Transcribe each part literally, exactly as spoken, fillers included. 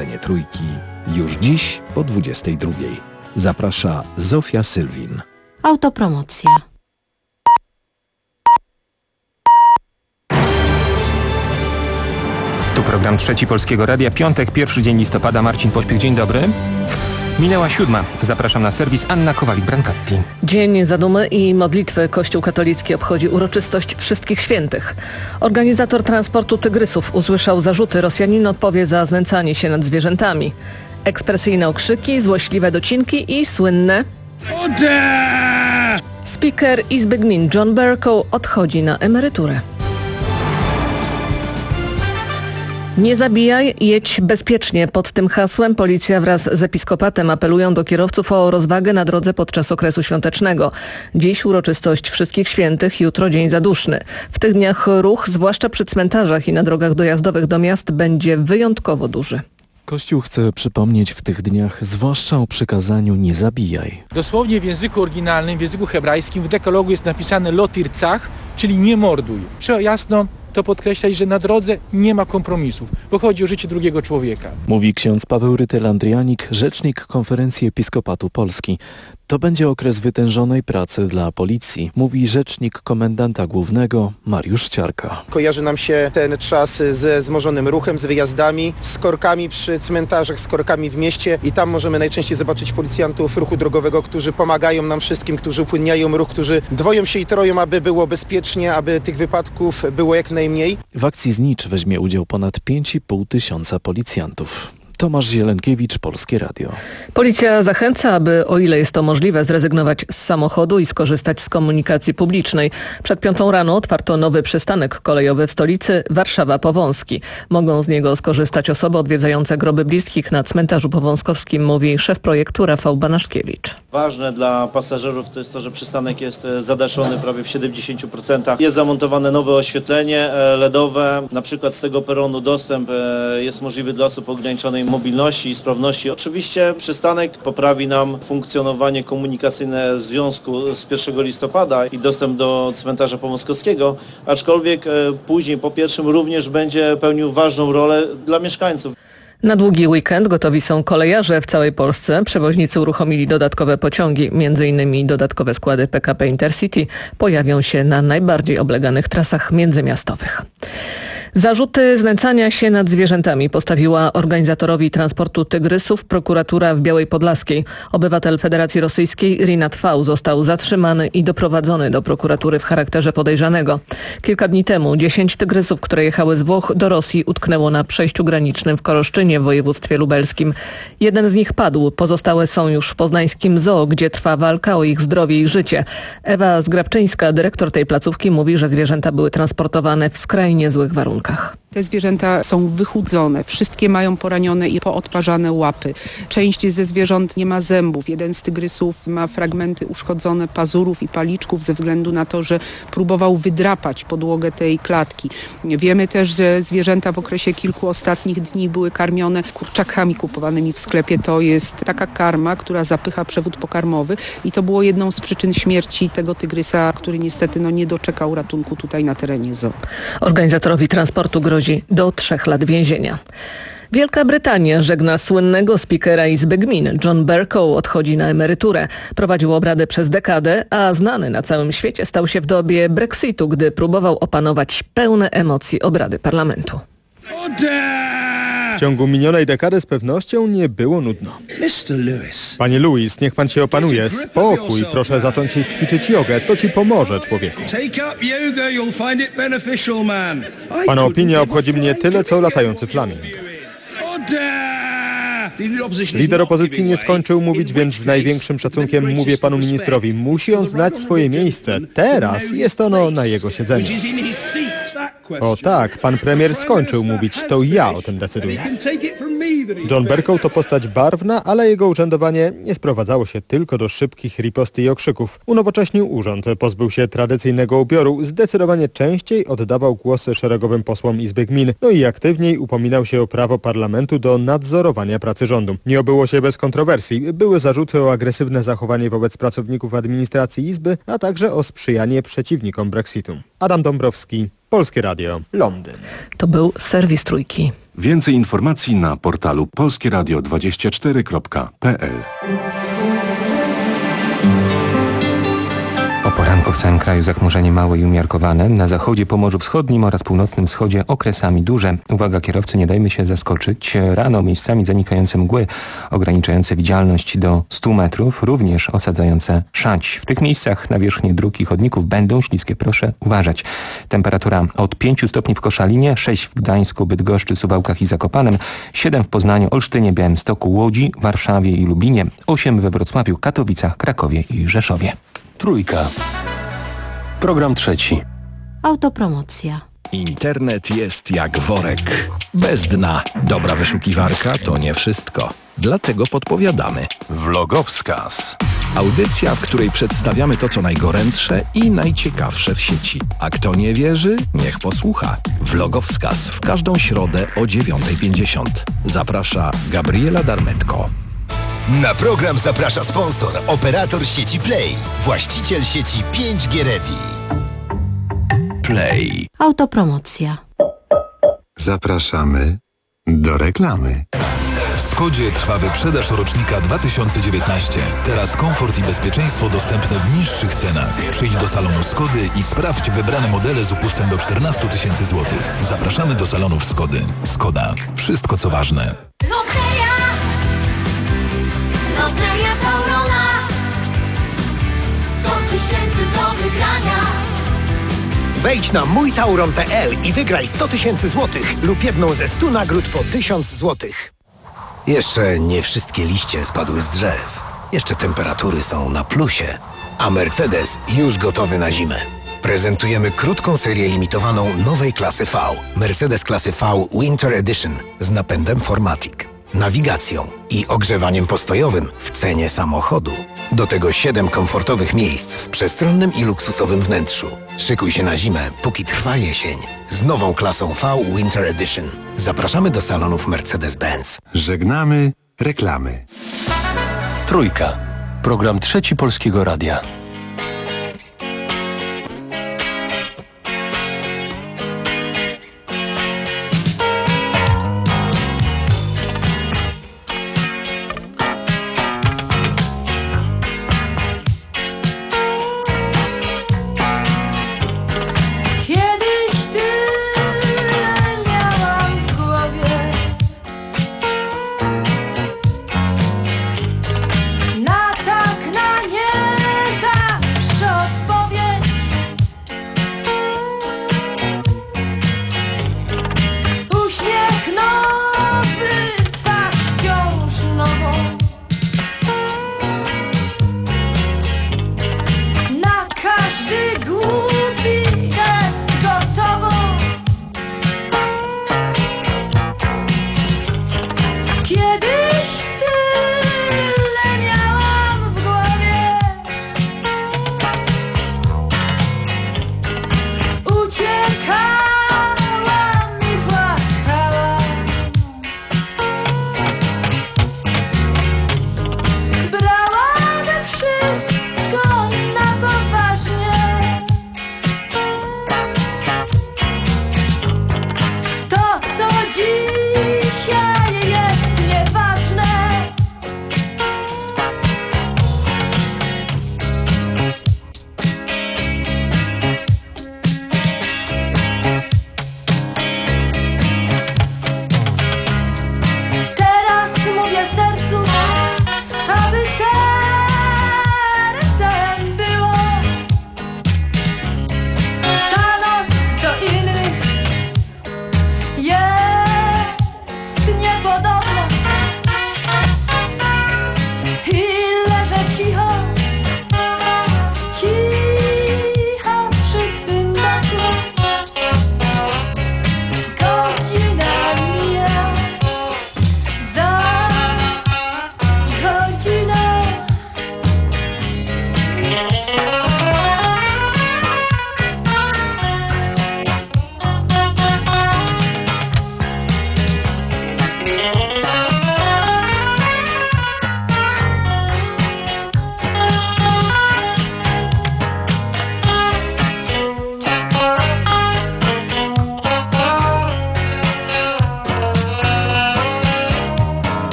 antenie Trójki już dziś po dwudziestej drugiej. Zaprasza Zofia Sylwin. Autopromocja. Tu program Trzeci Polskiego Radia. Piątek, pierwszy dzień listopada. Marcin Pośpiech, dzień dobry. Minęła siódma. Zapraszam na serwis. Anna Kowalik-Brankatti. Dzień Zadumy i modlitwy Kościół katolicki obchodzi uroczystość Wszystkich Świętych. Organizator transportu tygrysów usłyszał zarzuty. Rosjanin odpowie za znęcanie się nad zwierzętami. Ekspresyjne okrzyki, złośliwe docinki i słynne... Speaker Izby Gmin John Bercow odchodzi na emeryturę. Nie zabijaj, jedź bezpiecznie. Pod tym hasłem policja wraz z episkopatem apelują do kierowców o rozwagę na drodze podczas okresu świątecznego. Dziś uroczystość Wszystkich Świętych, jutro Dzień Zaduszny. W tych dniach ruch, zwłaszcza przy cmentarzach i na drogach dojazdowych do miast, będzie wyjątkowo duży. Kościół chce przypomnieć w tych dniach zwłaszcza o przykazaniu nie zabijaj. Dosłownie w języku oryginalnym, w języku hebrajskim w dekalogu jest napisane lo tircach, czyli nie morduj. Trzeba jasno to podkreślać, że na drodze nie ma kompromisów, bo chodzi o życie drugiego człowieka. Mówi ksiądz Paweł Rytel-Andrianik, rzecznik Konferencji Episkopatu Polski. To będzie okres wytężonej pracy dla policji, mówi rzecznik komendanta głównego Mariusz Ciarka. Kojarzy nam się ten czas ze wzmożonym ruchem, z wyjazdami, z korkami przy cmentarzach, z korkami w mieście i tam możemy najczęściej zobaczyć policjantów ruchu drogowego, którzy pomagają nam wszystkim, którzy upłynniają ruch, którzy dwoją się i troją, aby było bezpiecznie, aby tych wypadków było jak najmniej. W akcji Znicz weźmie udział ponad pięć i pół tysiąca policjantów. Tomasz Zielenkiewicz, Polskie Radio. Policja zachęca, aby, o ile jest to możliwe, zrezygnować z samochodu i skorzystać z komunikacji publicznej. Przed piątą rano otwarto nowy przystanek kolejowy w stolicy, Warszawa Powązki. Mogą z niego skorzystać osoby odwiedzające groby bliskich na cmentarzu powązkowskim, mówi szef projektu Rafał Banaszkiewicz. Ważne dla pasażerów to jest to, że przystanek jest zadaszony prawie w siedemdziesięciu procentach. Jest zamontowane nowe oświetlenie L E D owe. Na przykład z tego peronu dostęp jest możliwy dla osób ograniczonej mobilności i sprawności. Oczywiście przystanek poprawi nam funkcjonowanie komunikacyjne w związku z pierwszego listopada i dostęp do cmentarza powązkowskiego, aczkolwiek później po pierwszym również będzie pełnił ważną rolę dla mieszkańców. Na długi weekend gotowi są kolejarze w całej Polsce. Przewoźnicy uruchomili dodatkowe pociągi, między innymi dodatkowe składy P K P Intercity pojawią się na najbardziej obleganych trasach międzymiastowych. Zarzuty znęcania się nad zwierzętami postawiła organizatorowi transportu tygrysów prokuratura w Białej Podlaskiej. Obywatel Federacji Rosyjskiej Rinat V został zatrzymany i doprowadzony do prokuratury w charakterze podejrzanego. Kilka dni temu dziesięć tygrysów, które jechały z Włoch do Rosji, utknęło na przejściu granicznym w Koroszczynie w województwie lubelskim. Jeden z nich padł, pozostałe są już w poznańskim zoo, gdzie trwa walka o ich zdrowie i życie. Ewa Zgrabczyńska, dyrektor tej placówki, mówi, że zwierzęta były transportowane w skrajnie złych warunkach. Te zwierzęta są wychudzone, wszystkie mają poranione i poodparzane łapy. Część ze zwierząt nie ma zębów. Jeden z tygrysów ma fragmenty uszkodzone pazurów i paliczków ze względu na to, że próbował wydrapać podłogę tej klatki. Wiemy też, że zwierzęta w okresie kilku ostatnich dni były karmione kurczakami kupowanymi w sklepie. To jest taka karma, która zapycha przewód pokarmowy i to było jedną z przyczyn śmierci tego tygrysa, który niestety no, nie doczekał ratunku tutaj na terenie zoo. Organizatorowi transportu grozi do trzech lat więzienia. Wielka Brytania żegna słynnego speakera Izby Gmin. John Bercow odchodzi na emeryturę. Prowadził obrady przez dekadę, a znany na całym świecie stał się w dobie Brexitu, gdy próbował opanować pełne emocji obrady parlamentu. W ciągu minionej dekady z pewnością nie było nudno. Panie Lewis, niech pan się opanuje. Spokój, proszę zacząć się ćwiczyć jogę. To ci pomoże, człowieku. Pana opinia obchodzi mnie tyle, co latający flaming. Lider opozycji nie skończył mówić, więc z największym szacunkiem mówię panu ministrowi. Musi on znać swoje miejsce. Teraz jest ono na jego siedzeniu. O tak, pan premier skończył mówić. To ja o tym decyduję. John Bercow to postać barwna, ale jego urzędowanie nie sprowadzało się tylko do szybkich riposty i okrzyków. Unowocześnił urząd, pozbył się tradycyjnego ubioru, zdecydowanie częściej oddawał głosy szeregowym posłom Izby Gmin, no i aktywniej upominał się o prawo parlamentu do nadzorowania pracy rządu. Nie obyło się bez kontrowersji. Były zarzuty o agresywne zachowanie wobec pracowników administracji Izby, a także o sprzyjanie przeciwnikom Brexitu. Adam Dąbrowski, Polskie Radio, Londyn. To był serwis Trójki. Więcej informacji na portalu polskie radio dwadzieścia cztery kropka p l. O poranku w całym kraju zachmurzenie małe i umiarkowane. Na zachodzie, Pomorzu Wschodnim oraz północnym wschodzie okresami duże. Uwaga kierowcy, nie dajmy się zaskoczyć. Rano miejscami zanikające mgły, ograniczające widzialność do stu metrów, również osadzające szać. W tych miejscach nawierzchnie dróg i chodników będą śliskie, proszę uważać. Temperatura od pięciu stopni w Koszalinie, sześć w Gdańsku, Bydgoszczy, Suwałkach i Zakopanem, siedem w Poznaniu, Olsztynie, Białymstoku, Łodzi, Warszawie i Lublinie, osiem we Wrocławiu, Katowicach, Krakowie i Rzeszowie. Trójka. Program trzeci. Autopromocja. Internet jest jak worek. Bez dna. Dobra wyszukiwarka to nie wszystko. Dlatego podpowiadamy. Vlogowskaz. Audycja, w której przedstawiamy to, co najgorętsze i najciekawsze w sieci. A kto nie wierzy, niech posłucha. Vlogowskaz w każdą środę o dziewiąta pięćdziesiąt. Zaprasza Gabriela Darmetko. Na program zaprasza sponsor, operator sieci Play, właściciel sieci pięć G Ready. Play. Autopromocja. Zapraszamy do reklamy. W Skodzie trwa wyprzedaż rocznika dwa tysiące dziewiętnaście. Teraz komfort i bezpieczeństwo dostępne w niższych cenach. Przyjdź do salonu Skody i sprawdź wybrane modele z upustem do czternaście tysięcy złotych. Zapraszamy do salonów Skody. Skoda. Wszystko co ważne. Loteria! Loteria Taurona! sto tysięcy do wygrania! Wejdź na mój tauron kropka p l i wygraj sto tysięcy złotych lub jedną ze stu nagród po tysiąc złotych. Jeszcze nie wszystkie liście spadły z drzew. Jeszcze temperatury są na plusie. A Mercedes już gotowy na zimę. Prezentujemy krótką serię limitowaną nowej klasy V. Mercedes klasy V Winter Edition z napędem cztery matic, nawigacją i ogrzewaniem postojowym w cenie samochodu. Do tego siedem komfortowych miejsc w przestronnym i luksusowym wnętrzu. Szykuj się na zimę, póki trwa jesień. Z nową klasą V Winter Edition. Zapraszamy do salonów Mercedes-Benz. Żegnamy reklamy. Trójka. Program trzeci Polskiego Radia. Na tak, na nie za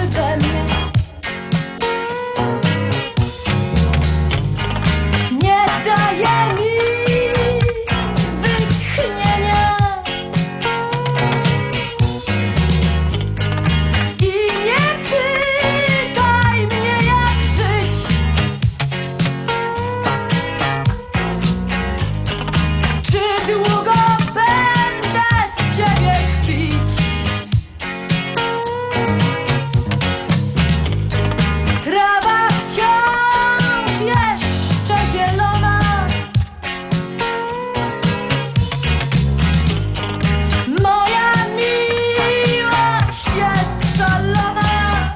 we mnie. Nie daje mi wytchnienia i nie pytaj mnie, jak żyć. Czy długo będę z ciebie pić? Trawa wciąż jeszcze zielona. Moja miłość jest szalona.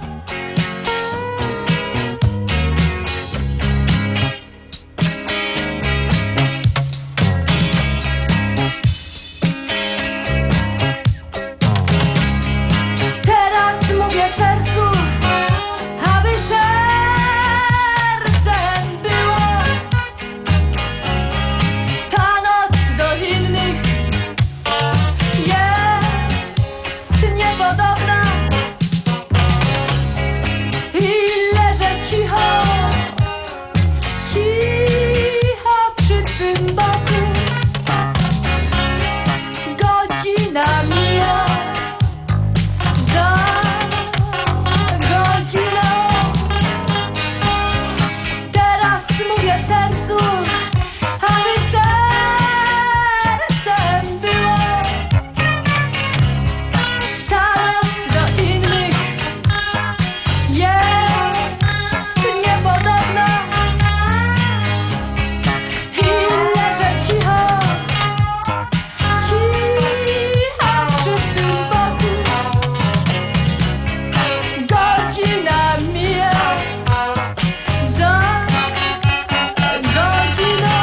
Teraz mówię sercu, aby sercem było. Ta noc do innych jest niepodobna i leżę cicho, cicho przy twym boku. Godzina mija za godziną. Teraz mówię sercu, aby sercem było. Ta noc do innych jest niepodobna i leżę cicho, cicho przy tym boku. Godzina mija za godziną.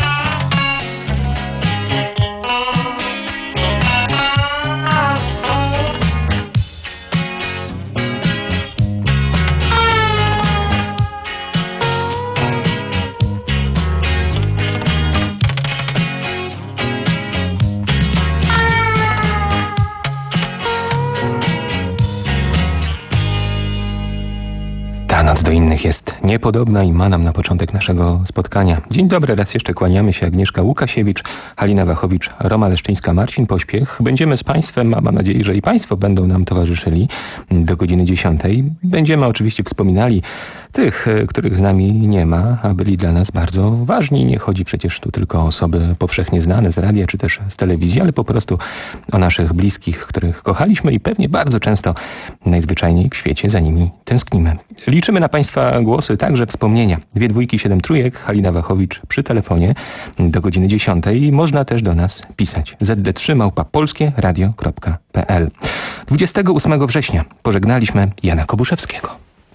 Ta noc do innych jest niepodobna i ma nam na początek naszego spotkania. Dzień dobry, raz jeszcze kłaniamy się Agnieszka Łukasiewicz, Halina Wachowicz, Roma Leszczyńska, Marcin Pośpiech. Będziemy z Państwem, a mam nadzieję, że i Państwo będą nam towarzyszyli do godziny dziesiątej. Będziemy oczywiście wspominali tych, których z nami nie ma, a byli dla nas bardzo ważni. Nie chodzi przecież tu tylko o osoby powszechnie znane z radia czy też z telewizji, ale po prostu o naszych bliskich, których kochaliśmy i pewnie bardzo często najzwyczajniej w świecie za nimi tęsknimy. Liczymy na Państwa głosy, także wspomnienia. Dwie dwójki, siedem trójek, Halina Wachowicz przy telefonie do godziny dziesiątej. Można też do nas pisać. zet de trzy małpa polskie radio kropka pe el. dwudziestego ósmego września pożegnaliśmy Jana Kobuszewskiego.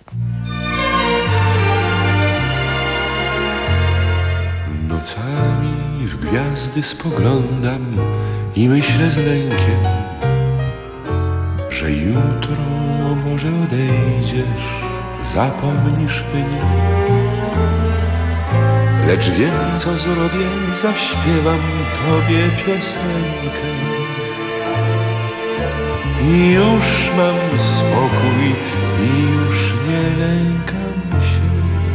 Nocami w gwiazdy spoglądam i myślę z lękiem, że jutro może odejdziesz, zapomnisz mnie. Lecz wiem, co zrobię, zaśpiewam tobie piosenkę i już mam spokój i już nie lękam się.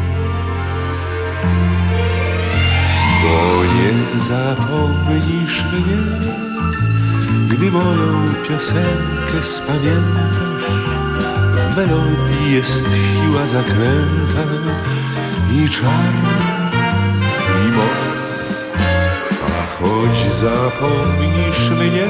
Bo nie zapomnisz mnie, gdy moją piosenkę spamiętasz. W melodii jest siła zakręta i czar, i moc. A choć zapomnisz mnie,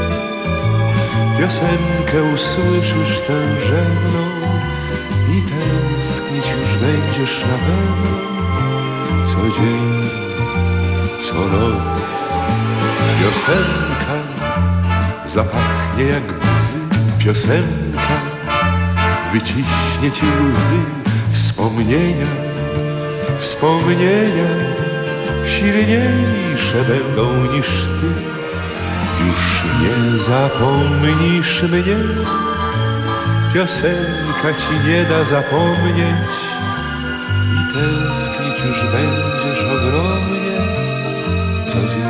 piosenkę usłyszysz tęże mną i tęsknić już będziesz na pewno co dzień, co noc. Piosenka zapachnie jak bzy, piosenka wyciśnie ci łzy. Wspomnienia, wspomnienia silniejsze będą niż ty. Już nie zapomnisz mnie, piosenka ci nie da zapomnieć i tęsknić już będziesz ogromnie co dzień.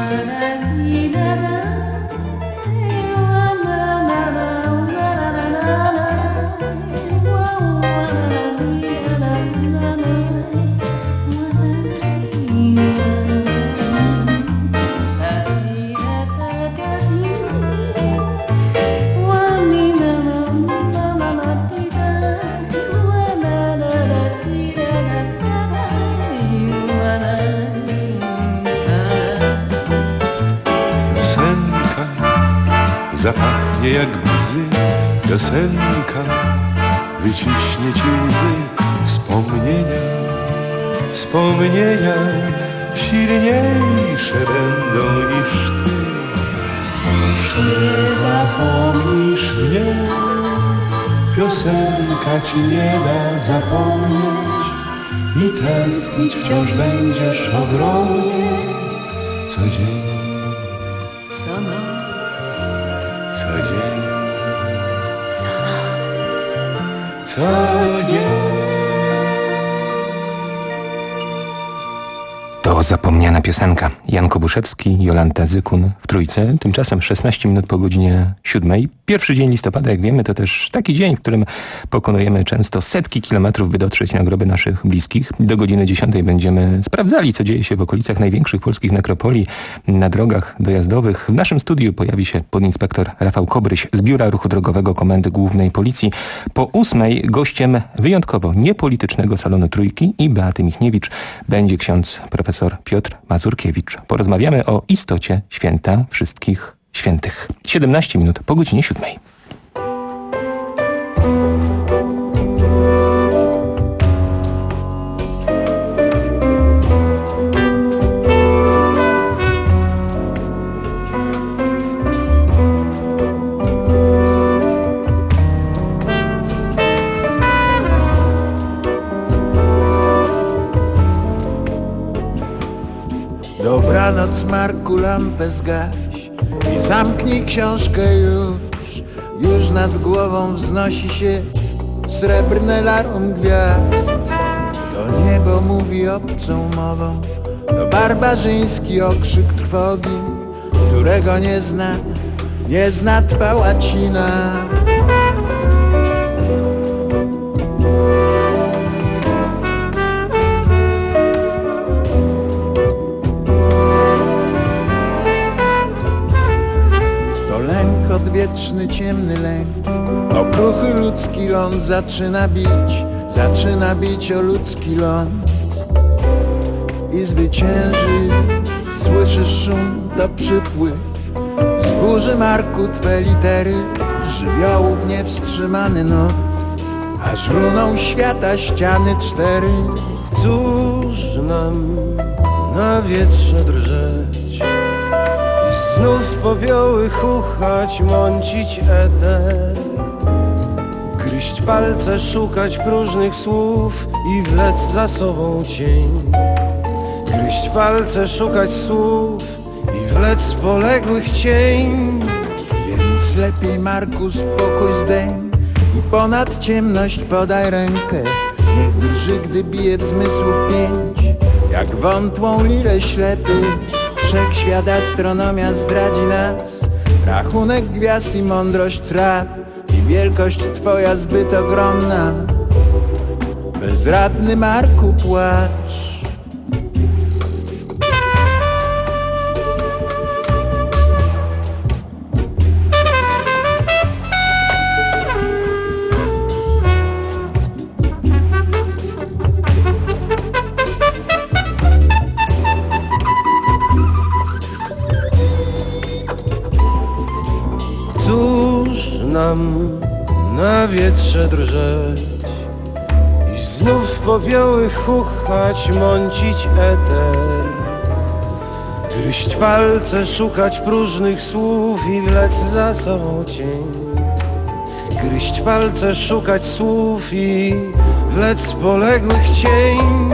jak bzy, piosenka wyciśnie ci łzy. Wspomnienia, wspomnienia silniejsze będą niż ty. Już nie zapomnisz mnie, piosenka ci nie da zapomnieć i tęsknić wciąż będziesz ogromnie. Co dzień, co noc, co dzień, co noc, co dzień. To zapomniana piosenka. Jan Kobuszewski, Jolanta Zykun w Trójce. Tymczasem szesnaście minut po godzinie siódmej. Pierwszy dzień listopada, jak wiemy, to też taki dzień, w którym pokonujemy często setki kilometrów, by dotrzeć na groby naszych bliskich. Do godziny dziesiątej będziemy sprawdzali, co dzieje się w okolicach największych polskich nekropolii, na drogach dojazdowych. W naszym studiu pojawi się podinspektor Rafał Kobryś z Biura Ruchu Drogowego Komendy Głównej Policji. Po ósmej gościem wyjątkowo niepolitycznego salonu Trójki i Beaty Michniewicz będzie ksiądz profesor Piotr Mazurkiewicz. Porozmawiamy o istocie święta wszystkich świętych. siedemnaście minut po godzinie siódmej. Dobranoc, Marku, lampę zgaś i zamknij książkę już. Już nad głową wznosi się srebrne larum gwiazd. To niebo mówi obcą mową, to barbarzyński okrzyk trwogi, którego nie zna, nie zna twa łacina. Wieczny, ciemny lęk, okruchy ludzki ląd zaczyna bić, zaczyna bić o ludzki ląd i zwycięży. Słyszysz szum, to przypływ z burzy, Marku, twe litery, żywiołów niewstrzymany not, aż runą świata ściany cztery. Cóż nam na wietrze drżeć, znów popioły chuchać, mącić eter, gryźć palce, szukać próżnych słów i wlec za sobą cień. Gryźć palce, szukać słów i wlec poległych cień. Więc lepiej, Marku, spokój zdejm i ponad ciemność podaj rękę. Niech drży, gdy bije w zmysłów pięć, jak wątłą lirę ślepy. Wszechświat, astronomia zdradzi nas, rachunek gwiazd i mądrość traw, i wielkość twoja zbyt ogromna. Bezradny, Marku, płacz. Nam na wietrze drżeć i znów w popioły chuchać, mącić eter, gryźć palce, szukać próżnych słów i wlec za sobą cień. Gryźć palce, szukać słów i wlec poległych cień.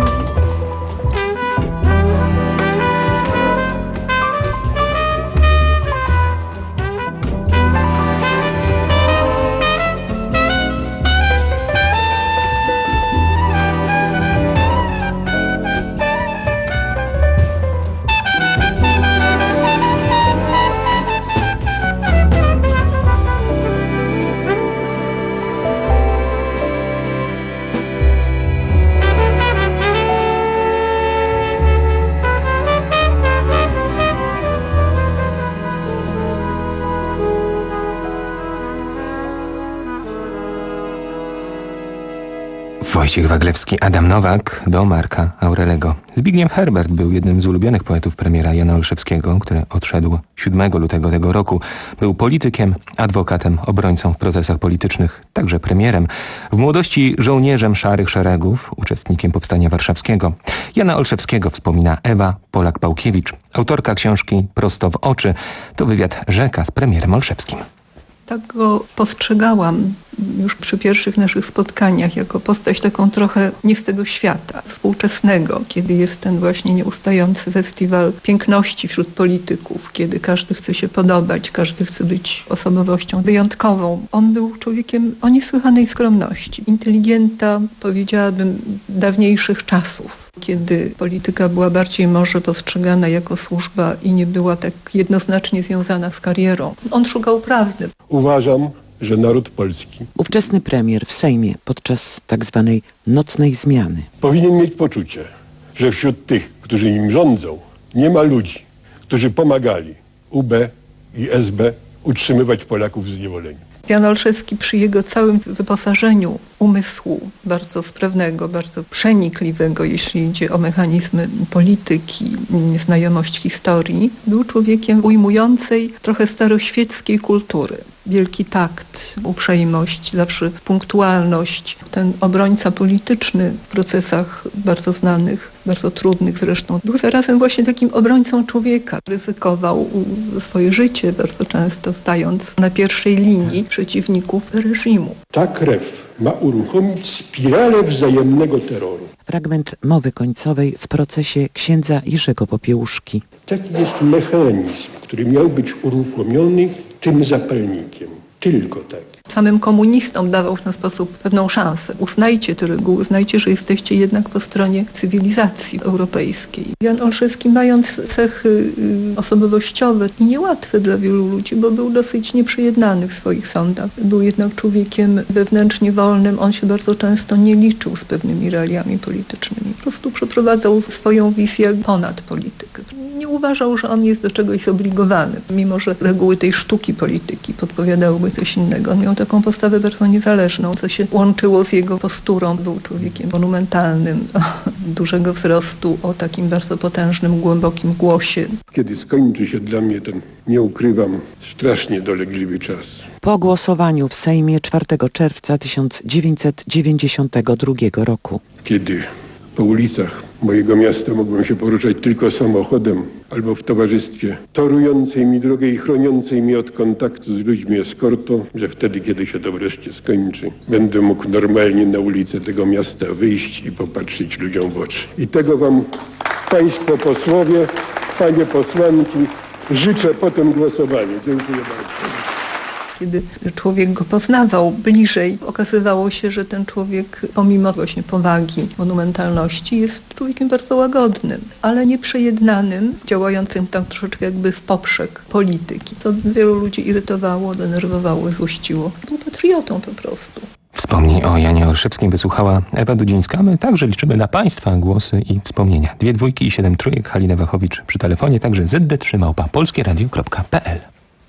Wojciech Waglewski, Adam Nowak do Marka Aurelego. Zbigniew Herbert był jednym z ulubionych poetów premiera Jana Olszewskiego, który odszedł siódmego lutego tego roku. Był politykiem, adwokatem, obrońcą w procesach politycznych, także premierem. W młodości żołnierzem Szarych Szeregów, uczestnikiem Powstania Warszawskiego. Jana Olszewskiego wspomina Ewa Polak-Pałkiewicz, autorka książki Prosto w oczy. To wywiad Rzeka z premierem Olszewskim. Tak go postrzegałam już przy pierwszych naszych spotkaniach jako postać taką trochę nie z tego świata, współczesnego, kiedy jest ten właśnie nieustający festiwal piękności wśród polityków, kiedy każdy chce się podobać, każdy chce być osobowością wyjątkową. On był człowiekiem o niesłychanej skromności, inteligenta, powiedziałabym, dawniejszych czasów, kiedy polityka była bardziej może postrzegana jako służba i nie była tak jednoznacznie związana z karierą. On szukał prawdy. Uważam, że naród polski, ówczesny premier w Sejmie podczas tak zwanej nocnej zmiany, powinien mieć poczucie, że wśród tych, którzy nim rządzą, nie ma ludzi, którzy pomagali U B i S B utrzymywać Polaków w zniewoleniu. Jan Olszewski przy jego całym wyposażeniu umysłu bardzo sprawnego, bardzo przenikliwego, jeśli idzie o mechanizmy polityki, znajomość historii, był człowiekiem ujmującej trochę staroświeckiej kultury. Wielki takt, uprzejmość, zawsze punktualność. Ten obrońca polityczny w procesach bardzo znanych, bardzo trudnych zresztą, był zarazem właśnie takim obrońcą człowieka. Ryzykował swoje życie, bardzo często stając na pierwszej linii przeciwników reżimu. Ta krew ma uruchomić spiralę wzajemnego terroru. Fragment mowy końcowej w procesie księdza Jerzego Popiełuszki. Taki jest mechanizm, który miał być uruchomiony tym zapalnikiem. Tylko tak. Samym komunistom dawał w ten sposób pewną szansę. Uznajcie te reguły, uznajcie, że jesteście jednak po stronie cywilizacji europejskiej. Jan Olszewski, mając cechy osobowościowe i niełatwe dla wielu ludzi, bo był dosyć nieprzejednany w swoich sądach. Był jednak człowiekiem wewnętrznie wolnym. On się bardzo często nie liczył z pewnymi realiami politycznymi. Po prostu przeprowadzał swoją wizję ponad politykę. Nie uważał, że on jest do czegoś zobligowany, mimo że reguły tej sztuki polityki podpowiadałyby coś innego. On miał taką postawę bardzo niezależną, co się łączyło z jego posturą. Był człowiekiem monumentalnym, dużego wzrostu, o takim bardzo potężnym, głębokim głosie. Kiedy skończy się dla mnie ten, nie ukrywam, strasznie dolegliwy czas. Po głosowaniu w Sejmie czwartego czerwca tysiąc dziewięćset dziewięćdziesiątego drugiego roku. Kiedy po ulicach mojego miasta mogłem się poruszać tylko samochodem albo w towarzystwie torującej mi drogę i chroniącej mnie od kontaktu z ludźmi eskortą, że wtedy, kiedy się to wreszcie skończy, będę mógł normalnie na ulicę tego miasta wyjść i popatrzeć ludziom w oczy. I tego wam, państwo posłowie, panie posłanki, życzę po tym głosowaniu. Dziękuję bardzo. Kiedy człowiek go poznawał bliżej, okazywało się, że ten człowiek, pomimo właśnie powagi, monumentalności, jest człowiekiem bardzo łagodnym, ale nieprzejednanym, działającym tam troszeczkę jakby w poprzek polityki. To wielu ludzi irytowało, denerwowało, złościło. Był patriotą po prostu. Wspomnień o Janie Olszewskim wysłuchała Ewa Dudzińska. My także liczymy na Państwa głosy i wspomnienia. Dwie dwójki i siedem trójek. Halina Wachowicz przy telefonie, także zet de trzy małpa polskieradio kropka pe el.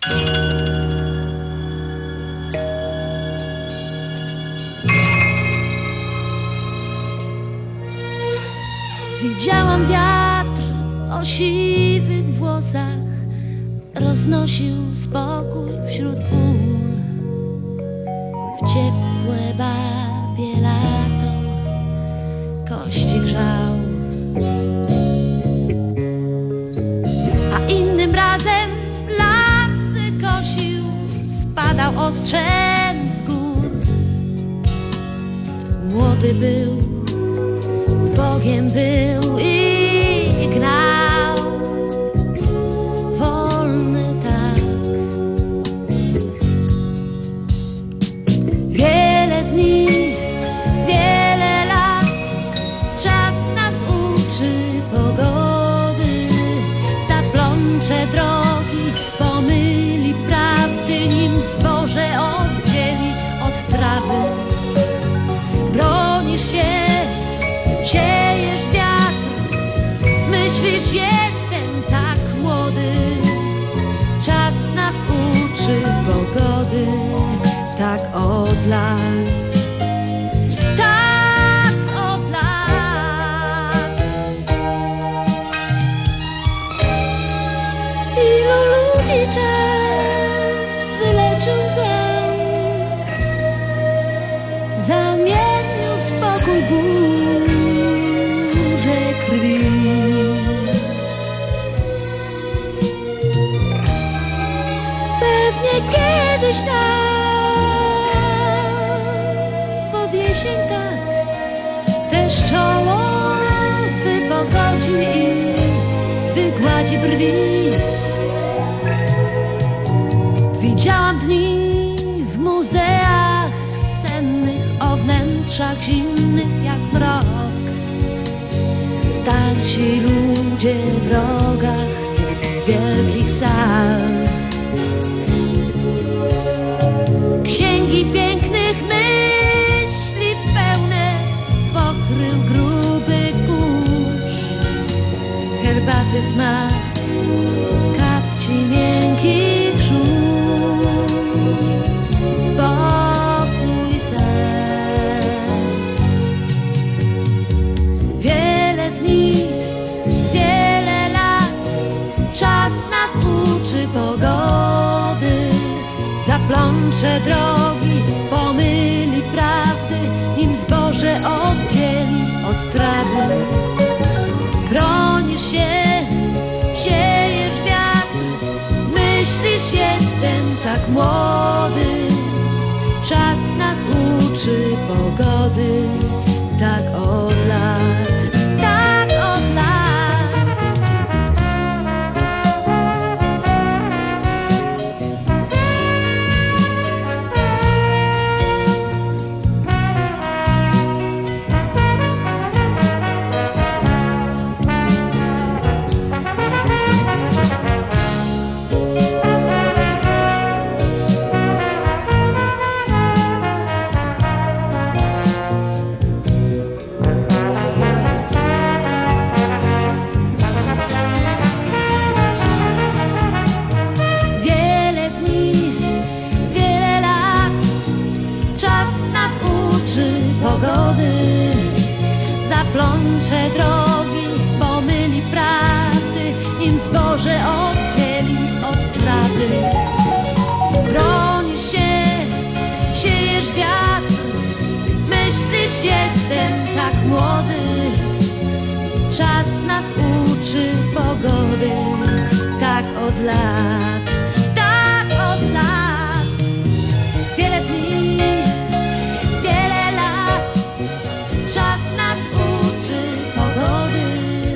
Widziałam wiatr o siwych włosach, roznosił spokój wśród pól. W ciepłe babie lato kości grzał, a innym razem lasy kosił, spadał ostrzem z gór. Młody był, Bogiem był i gnał, wolny tak. Wiele dni, wiele lat, czas nas uczy pogody. Zaplącze drogi, pomyli prawdy, nim zboże oddzieli od trawy. Bronisz się, siejesz wiatr, myślisz, jestem tak młody. Czas nas uczy pogody, tak od lat. Tak swój burzę krwi. Pewnie kiedyś tak pod jesień tak też czoło wypogodzi i wygładzi brwi. Widziałam dni w muzeach sennych o wnętrzach zimnych jak mrok. Starsi ludzie w rogach wielkich sal. Księgi pięknych myśli pełne pokrył gruby kurz. Herbaty smak, kapci miękkich żółw. Spokój serc. Wiele dni, wiele lat, czas nas uczy pogody. Zaplącze drogi, pomyli prawdy, nim zboże oddzieli od trawy. Bronisz się, siejesz wiatr, myślisz jestem tak młody. Czas nas uczy pogody, tak od lat, tak od lat. Zaplącze drogi, pomyli prawdy, nim zboże oddzieli od trawy. Bronisz się, siejesz wiatr, myślisz jestem tak młody. Czas nas uczy pogody, tak od lat, tak od lat. Wiele dni, wiele lat, czas nas uczy pogody.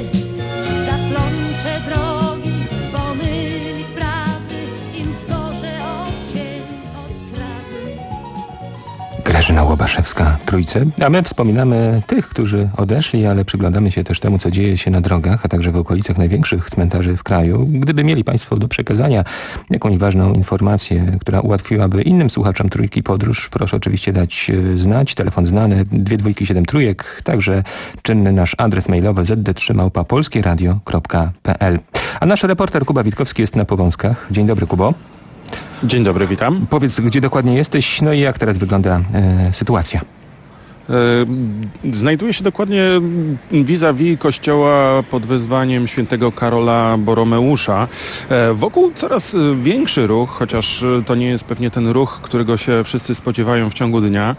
Zaplącze drogi, pomyli prawdy, im zboże oddzieli od trawy. Grażyna Łobaszewska, Trójce. A my wspominamy tych, którzy odeszli, ale przyglądamy się też temu, co dzieje się na drogach, a także w okolicach największych cmentarzy w kraju. Gdyby mieli Państwo do przekazania jakąś ważną informację, która ułatwiłaby innym słuchaczom Trójki podróż, proszę oczywiście dać znać. Telefon znany dwie dwójki siedem trójek, także czynny nasz adres mailowy z d trzy małpa polskie radio kropka p l. A nasz reporter Kuba Witkowski jest na Powązkach. Dzień dobry, Kubo. Dzień dobry, witam. Powiedz, gdzie dokładnie jesteś, no i jak teraz wygląda e, sytuacja? Znajduje się dokładnie vis-a-vis kościoła pod wezwaniem świętego Karola Boromeusza. Wokół coraz większy ruch, chociaż to nie jest pewnie ten ruch, którego się wszyscy spodziewają w ciągu dnia.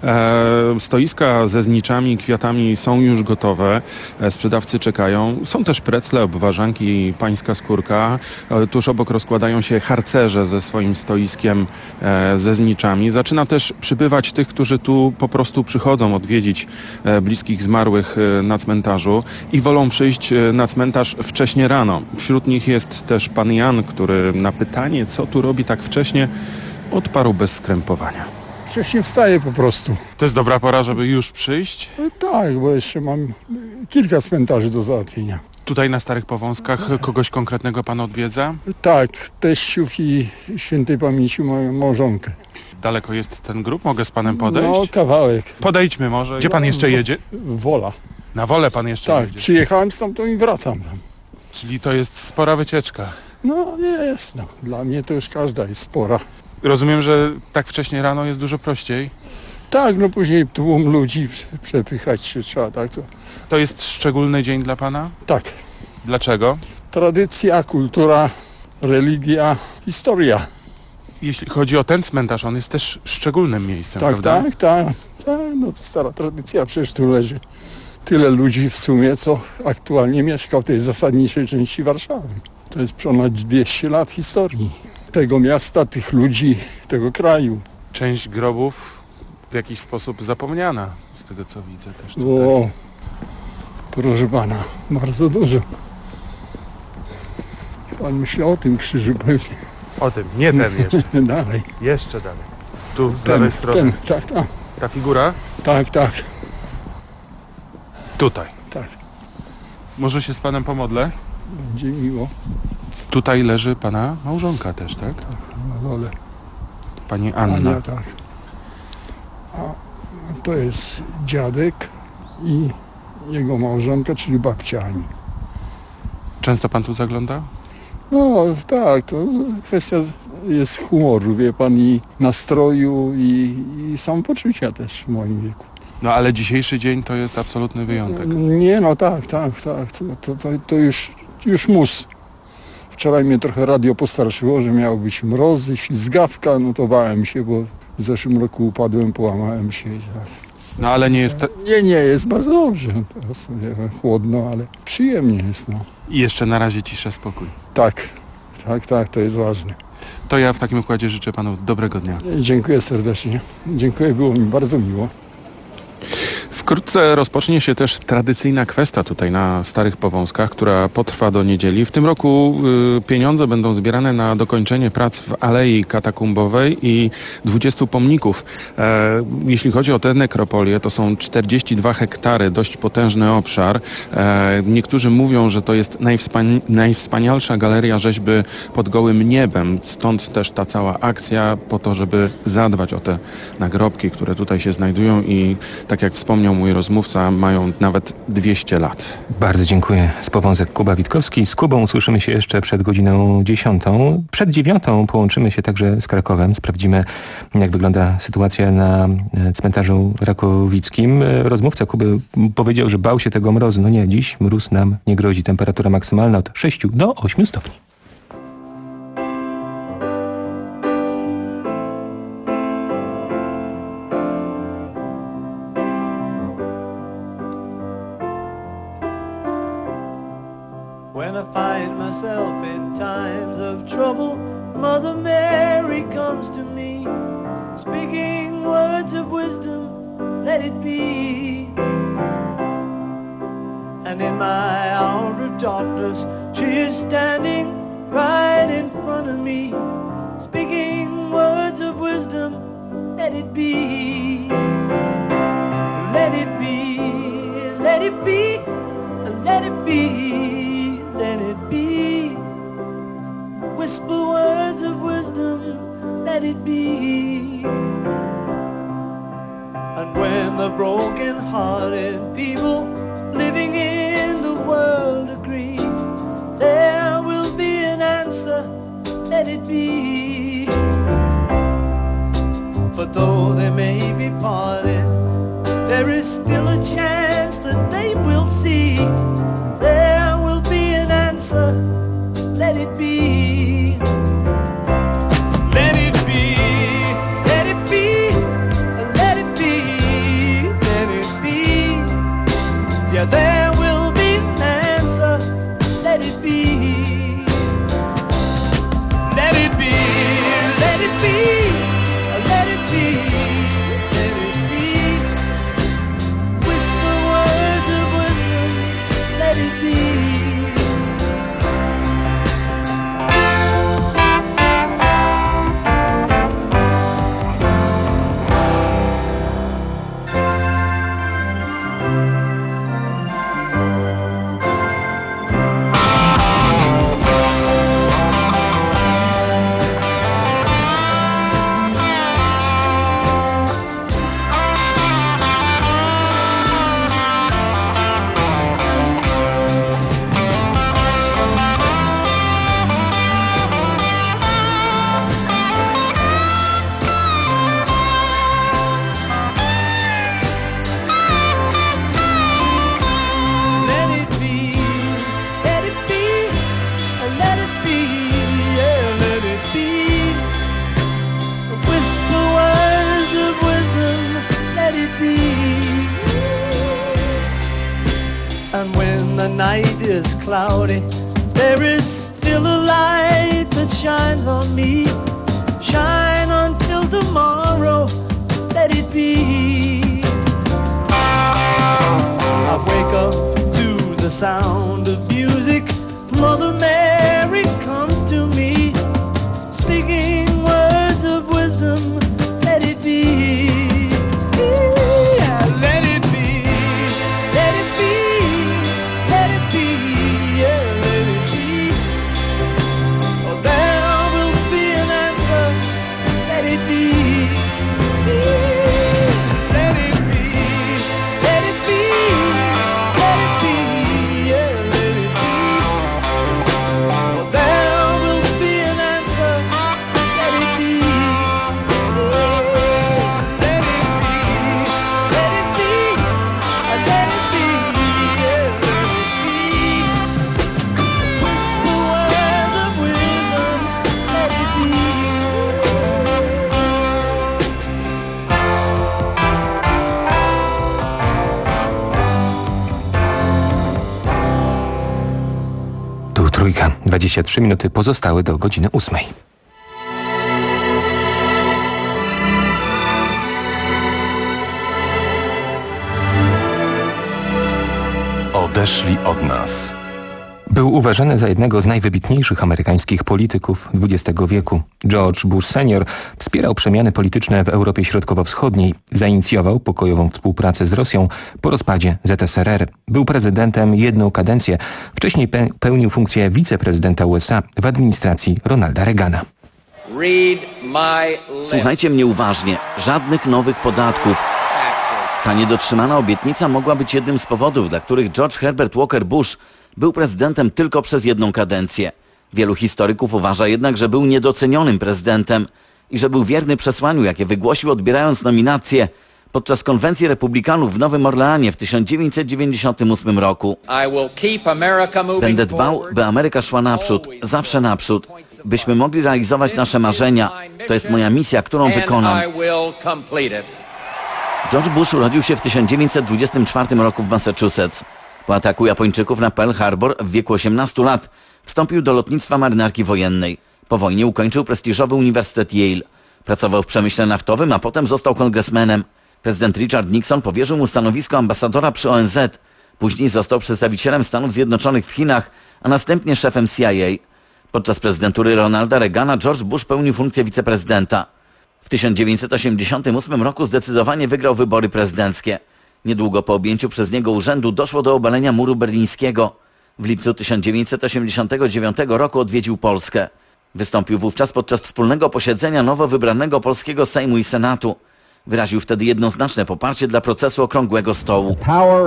Stoiska ze zniczami, kwiatami są już gotowe. Sprzedawcy czekają. Są też precle, obwarzanki, pańska skórka. Tuż obok rozkładają się harcerze ze swoim stoiskiem ze zniczami. Zaczyna też przybywać tych, którzy tu po prostu przychodzą odwiedzić bliskich zmarłych na cmentarzu i wolą przyjść na cmentarz wcześnie rano. Wśród nich jest też pan Jan, który na pytanie, co tu robi tak wcześnie, odparł bez skrępowania. Wcześniej wstaję po prostu. To jest dobra pora, żeby już przyjść? No tak, bo jeszcze mam kilka cmentarzy do załatwienia. Tutaj na Starych Powązkach kogoś konkretnego pan odwiedza? Tak, teściów i świętej pamięci moją małżonkę. Daleko jest ten grób? Mogę z panem podejść? No, kawałek. Podejdźmy może. Gdzie pan jeszcze jedzie? Wola. Na Wolę pan jeszcze tak, jedzie? Tak, przyjechałem stamtąd i wracam tam. Czyli to jest spora wycieczka? No jest, no. Dla mnie to już każda jest spora. Rozumiem, że tak wcześnie rano jest dużo prościej? Tak, no później tłum ludzi przepychać się trzeba, tak co. To jest szczególny dzień dla pana? Tak. Dlaczego? Tradycja, kultura, religia, historia. Jeśli chodzi o ten cmentarz, on jest też szczególnym miejscem, tak, prawda? Tak, tak, Tak, no to stara tradycja, przecież tu leży tyle ludzi w sumie, co aktualnie mieszka w tej zasadniczej części Warszawy. To jest ponad dwieście lat historii tego miasta, tych ludzi, tego kraju. Część grobów w jakiś sposób zapomniana, z tego co widzę też tutaj. O, proszę pana, bardzo dużo. Pan myśli o tym krzyżu pewnie. O tym, nie ten jeszcze. Dalej. Jeszcze dalej. Tu z ten, lewej strony. Ten, tak, tak. Ta figura? Tak, tak. Tutaj. Tak. Może się z panem pomodlę? Będzie miło. Tutaj leży pana małżonka też, tak? Tak, na dole. Pani Anna. Ania, tak. A to jest dziadek i jego małżonka, czyli babcia Ani. Często pan tu zagląda? No tak, to kwestia jest humoru, wie pan, i nastroju, i, i samopoczucia też w moim wieku. No ale dzisiejszy dzień to jest absolutny wyjątek. Nie, no tak, tak, tak, to, to, to, to już, już mus. Wczoraj mnie trochę radio postarszyło, że miały być mrozy, ślizgawka, no to bałem się, bo w zeszłym roku upadłem, połamałem się i teraz... No ale nie jest... Nie, nie, jest bardzo dobrze. Teraz chłodno, ale przyjemnie jest, no. I jeszcze na razie cisza, spokój. Tak, tak, tak, to jest ważne. To ja w takim układzie życzę panu dobrego dnia. Dziękuję serdecznie. Dziękuję, było mi bardzo miło. Wkrótce rozpocznie się też tradycyjna kwesta tutaj na Starych Powązkach, która potrwa do niedzieli. W tym roku y, pieniądze będą zbierane na dokończenie prac w Alei Katakumbowej i dwudziestu pomników. E, jeśli chodzi o tę nekropolię, to są czterdzieści dwa hektary, dość potężny obszar. E, niektórzy mówią, że to jest najwspan- najwspanialsza galeria rzeźby pod gołym niebem. Stąd też ta cała akcja po to, żeby zadbać o te nagrobki, które tutaj się znajdują i tak jak wspomniał mój rozmówca, mają nawet dwieście lat. Bardzo dziękuję. Z Powązek Kuba Witkowski. Z Kubą usłyszymy się jeszcze przed godziną dziesiątą. Przed dziewiątą połączymy się także z Krakowem. Sprawdzimy, jak wygląda sytuacja na cmentarzu rakowickim. Rozmówca Kuby powiedział, że bał się tego mrozu. No nie, dziś mróz nam nie grozi. Temperatura maksymalna od sześciu do ośmiu stopni. When I find myself in times of trouble, Mother Mary comes to me, speaking words of wisdom, let it be. And in my hour of darkness, she is standing right in front of me, speaking words of wisdom, let it be. Let it be, let it be, let it be. Let it be. Whisper words of wisdom, let it be. And when the broken-hearted people living in the world agree, there will be an answer, let it be. For though they may be parted, there is still a chance that they will see. There will be an answer, let it be. Let it be, let it be, let it be, let it be. Yeah, there will be an answer, let it be. Let it be, let it be, let it be, let it be. Whisper words of wisdom, let it be. the night is cloudy, there is still a light that shines on me. Shine until tomorrow, let it be. I wake up to the sound of music. Mother Mary comes to me, speaking words of wisdom, let it be. dwadzieścia trzy minuty pozostały do godziny ósmej. Odeszli od nas. Był uważany za jednego z najwybitniejszych amerykańskich polityków dwudziestego wieku. George Bush senior wspierał przemiany polityczne w Europie Środkowo-Wschodniej. Zainicjował pokojową współpracę z Rosją po rozpadzie Z S R R. Był prezydentem jedną kadencję. Wcześniej pe- pełnił funkcję wiceprezydenta U S A w administracji Ronalda Reagana. Słuchajcie mnie uważnie. Żadnych nowych podatków. Ta niedotrzymana obietnica mogła być jednym z powodów, dla których George Herbert Walker Bush był prezydentem tylko przez jedną kadencję. Wielu historyków uważa jednak, że był niedocenionym prezydentem i że był wierny przesłaniu, jakie wygłosił, odbierając nominację podczas konwencji republikanów w Nowym Orleanie w tysiąc dziewięćset dziewięćdziesiątym ósmym roku. Będę dbał, by Ameryka szła naprzód, zawsze naprzód, byśmy mogli realizować nasze marzenia. To jest moja misja, którą wykonam. George Bush urodził się w tysiąc dziewięćset dwudziestym czwartym roku w Massachusetts. Po ataku Japończyków na Pearl Harbor w wieku osiemnastu lat wstąpił do lotnictwa marynarki wojennej. Po wojnie ukończył prestiżowy Uniwersytet Yale. Pracował w przemyśle naftowym, a potem został kongresmenem. Prezydent Richard Nixon powierzył mu stanowisko ambasadora przy O N Z. Później został przedstawicielem Stanów Zjednoczonych w Chinach, a następnie szefem C I A. Podczas prezydentury Ronalda Reagana George Bush pełnił funkcję wiceprezydenta. W tysiąc dziewięćset osiemdziesiątym ósmym roku zdecydowanie wygrał wybory prezydenckie. Niedługo po objęciu przez niego urzędu doszło do obalenia muru berlińskiego. W lipcu tysiąc dziewięćset osiemdziesiątego dziewiątego roku odwiedził Polskę. Wystąpił wówczas podczas wspólnego posiedzenia nowo wybranego polskiego Sejmu i Senatu. Wyraził wtedy jednoznaczne poparcie dla procesu Okrągłego Stołu.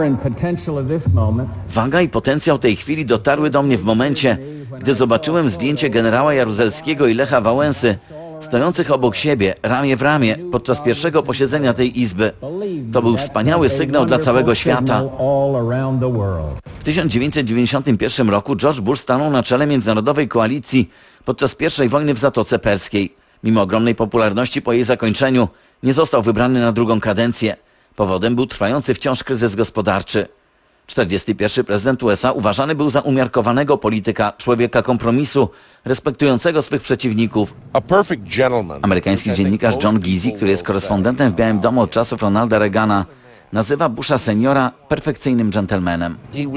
Waga i potencjał tej chwili dotarły do mnie w momencie, gdy zobaczyłem zdjęcie generała Jaruzelskiego i Lecha Wałęsy stojących obok siebie, ramię w ramię, podczas pierwszego posiedzenia tej Izby. To był wspaniały sygnał dla całego świata. W tysiąc dziewięćset dziewięćdziesiątym pierwszym roku George Bush stanął na czele międzynarodowej koalicji podczas pierwszej wojny w Zatoce Perskiej. Mimo ogromnej popularności po jej zakończeniu nie został wybrany na drugą kadencję. Powodem był trwający wciąż kryzys gospodarczy. czterdziesty pierwszy prezydent U S A uważany był za umiarkowanego polityka, człowieka kompromisu, respektującego swych przeciwników. Amerykański dziennikarz John Gizzi, który jest korespondentem w Białym Domu od czasów Ronalda Reagana, nazywa Busha seniora perfekcyjnym dżentelmenem.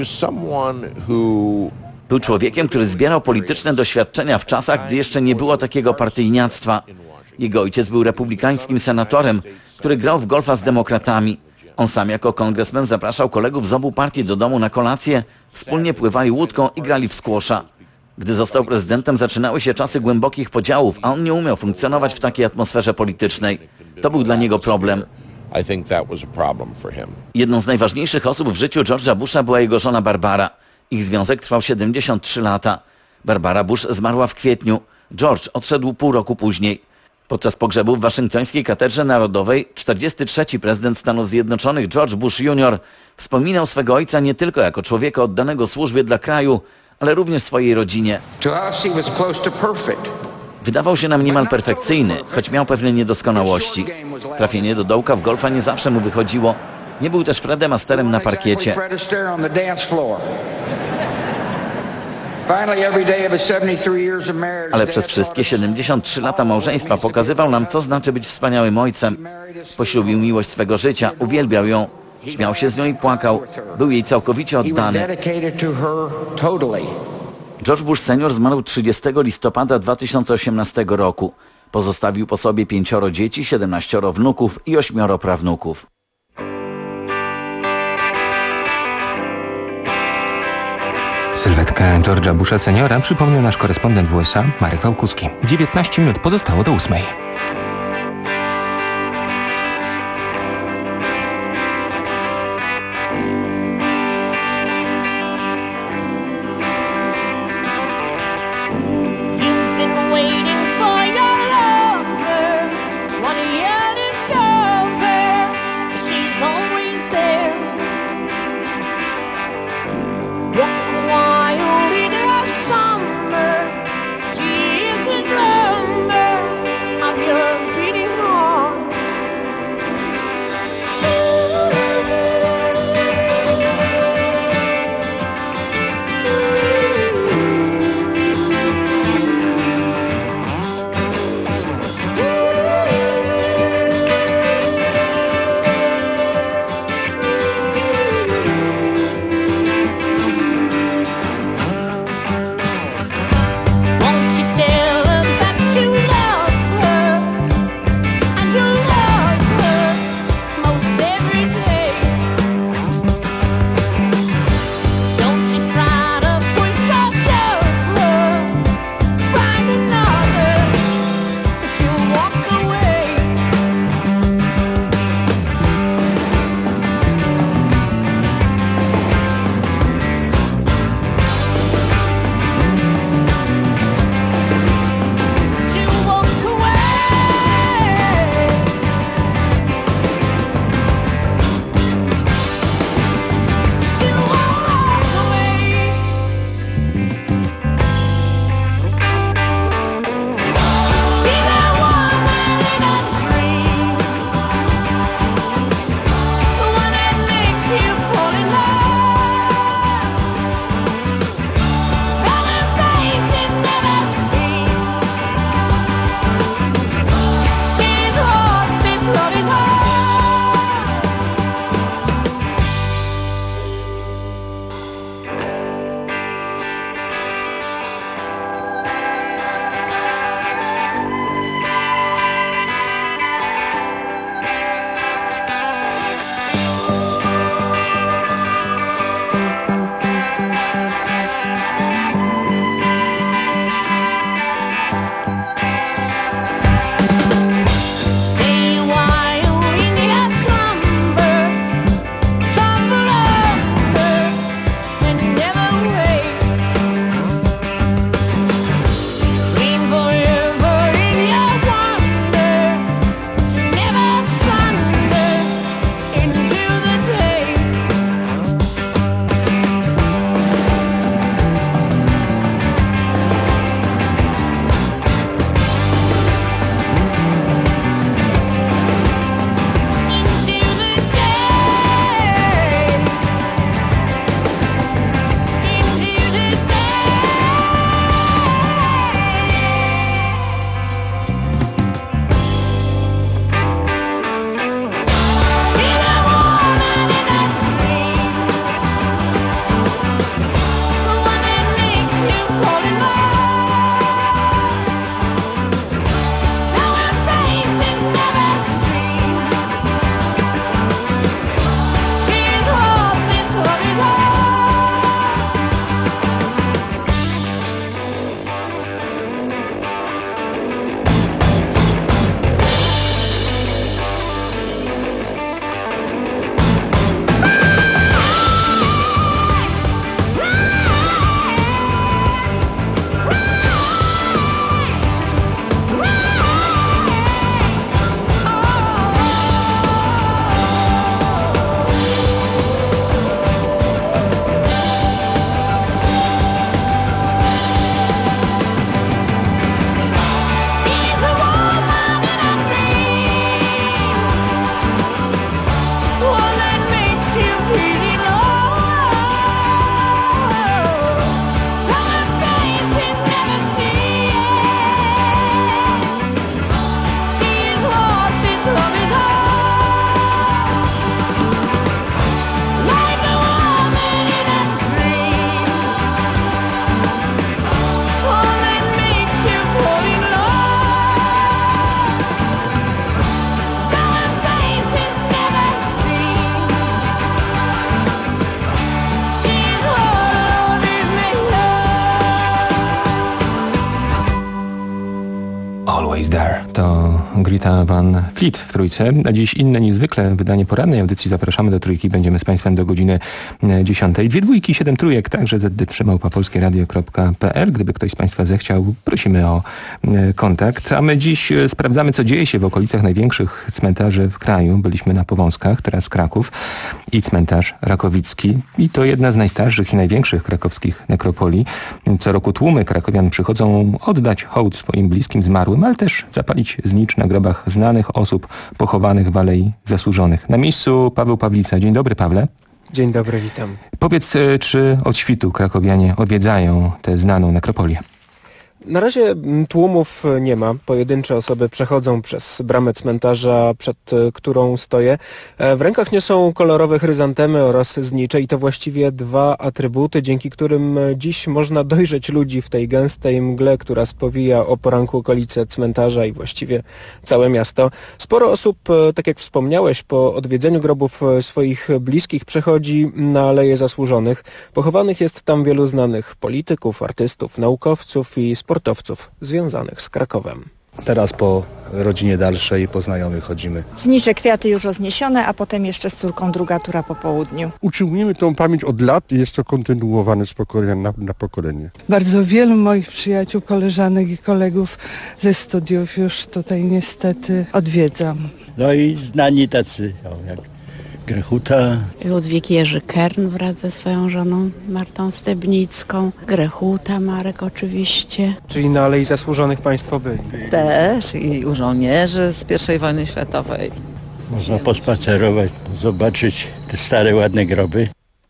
Był człowiekiem, który zbierał polityczne doświadczenia w czasach, gdy jeszcze nie było takiego partyjniactwa. Jego ojciec był republikańskim senatorem, który grał w golfa z demokratami. On sam jako kongresmen zapraszał kolegów z obu partii do domu na kolację, wspólnie pływali łódką i grali w squasha. Gdy został prezydentem, zaczynały się czasy głębokich podziałów, a on nie umiał funkcjonować w takiej atmosferze politycznej. To był dla niego problem. Jedną z najważniejszych osób w życiu George'a Busha była jego żona Barbara. Ich związek trwał siedemdziesiąt trzy lata. Barbara Bush zmarła w kwietniu. George odszedł pół roku później. Podczas pogrzebu w waszyngtońskiej katedrze narodowej czterdziesty trzeci prezydent Stanów Zjednoczonych George Bush junior wspominał swego ojca nie tylko jako człowieka oddanego służbie dla kraju, ale również swojej rodzinie. Wydawał się nam niemal perfekcyjny, choć miał pewne niedoskonałości. Trafienie do dołka w golfa nie zawsze mu wychodziło. Nie był też Fredem Astairem na parkiecie. Ale przez wszystkie siedemdziesiąt trzy lata małżeństwa pokazywał nam, co znaczy być wspaniałym ojcem. Poślubił miłość swego życia, uwielbiał ją, śmiał się z nią i płakał. Był jej całkowicie oddany. George Bush senior zmarł trzydziestego listopada dwa tysiące osiemnastego roku. Pozostawił po sobie pięcioro dzieci, siedemnaścioro wnuków i ośmioro prawnuków. Sylwetkę George'a Busha seniora przypomniał nasz korespondent w U S A Marek Wałkuski. dziewiętnaście minut pozostało do ósmej. Of your To Greta Van Fleet w Trójce. A dziś inne niż zwykle wydanie porannej audycji. Zapraszamy do Trójki. Będziemy z Państwem do godziny dziesiątej. Dwie dwójki, siedem trójek, także zet trzy małpa polskie radio kropka pe el. Gdyby ktoś z Państwa zechciał, prosimy o kontakt. A my dziś sprawdzamy, co dzieje się w okolicach największych cmentarzy w kraju. Byliśmy na Powązkach, teraz Kraków i cmentarz rakowicki. I to jedna z najstarszych i największych krakowskich nekropolii. Co roku tłumy krakowian przychodzą oddać hołd swoim bliskim zmarłym, ale też zapalić znicz na grobach znanych osób pochowanych w Alei Zasłużonych. Na miejscu Paweł Pawlica. Dzień dobry, Pawle. Dzień dobry, witam. Powiedz, czy od świtu krakowianie odwiedzają tę znaną nekropolię? Na razie tłumów nie ma. Pojedyncze osoby przechodzą przez bramę cmentarza, przed którą stoję. W rękach niosą kolorowe chryzantemy oraz znicze i to właściwie dwa atrybuty, dzięki którym dziś można dojrzeć ludzi w tej gęstej mgle, która spowija o poranku okolice cmentarza i właściwie całe miasto. Sporo osób, tak jak wspomniałeś, po odwiedzeniu grobów swoich bliskich przechodzi na Aleję Zasłużonych. Pochowanych jest tam wielu znanych polityków, artystów, naukowców i sportowców. sportowców związanych z Krakowem. Teraz po rodzinie dalszej, po znajomych chodzimy. Znicze, kwiaty już rozniesione, a potem jeszcze z córką druga tura po południu. Utrzymujemy tą pamięć od lat i jest to kontynuowane z pokolenia na, na pokolenie. Bardzo wielu moich przyjaciół, koleżanek i kolegów ze studiów już tutaj niestety odwiedzam. No i znani tacy, o, jak Grechuta. Ludwik Jerzy Kern wraz ze swoją żoną Martą Stebnicką. Grechuta Marek oczywiście. Czyli na Alei Zasłużonych Państwo byli? Też i u żołnierzy z pierwszej wojny światowej. Można pospacerować, zobaczyć te stare, ładne groby.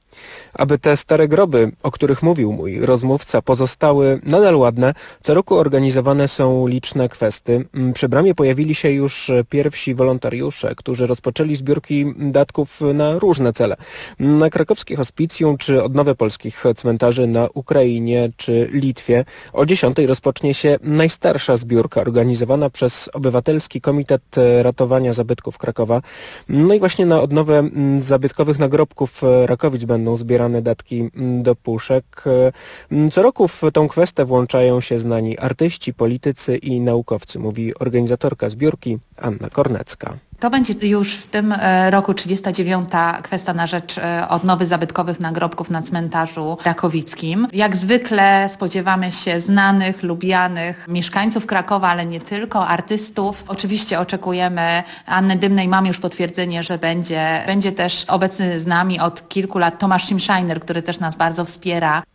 Aby te stare groby, o których mówił mój rozmówca, pozostały nadal ładne, co roku organizowane są liczne kwesty. Przy bramie pojawili się już pierwsi wolontariusze, którzy rozpoczęli zbiórki datków na różne cele. Na krakowskie hospicjum czy odnowę polskich cmentarzy na Ukrainie czy Litwie. O dziesiątej rozpocznie się najstarsza zbiórka organizowana przez Obywatelski Komitet Ratowania Zabytków Krakowa. No i właśnie na odnowę zabytkowych nagrobków Rakowic będą zbierane datki do puszek. Co roku w tą kwestię włączają się znani artyści, politycy i naukowcy, mówi organizatorka zbiórki Anna Kornecka. To będzie już w tym roku trzydziesta dziewiąta kwestia na rzecz odnowy zabytkowych nagrobków na cmentarzu rakowickim. Jak zwykle spodziewamy się znanych, lubianych mieszkańców Krakowa, ale nie tylko, artystów. Oczywiście oczekujemy Anny Dymnej. Mam już potwierdzenie, że będzie, będzie też obecny z nami od kilku lat Tomasz Simscheiner, który też nas bardzo wspiera.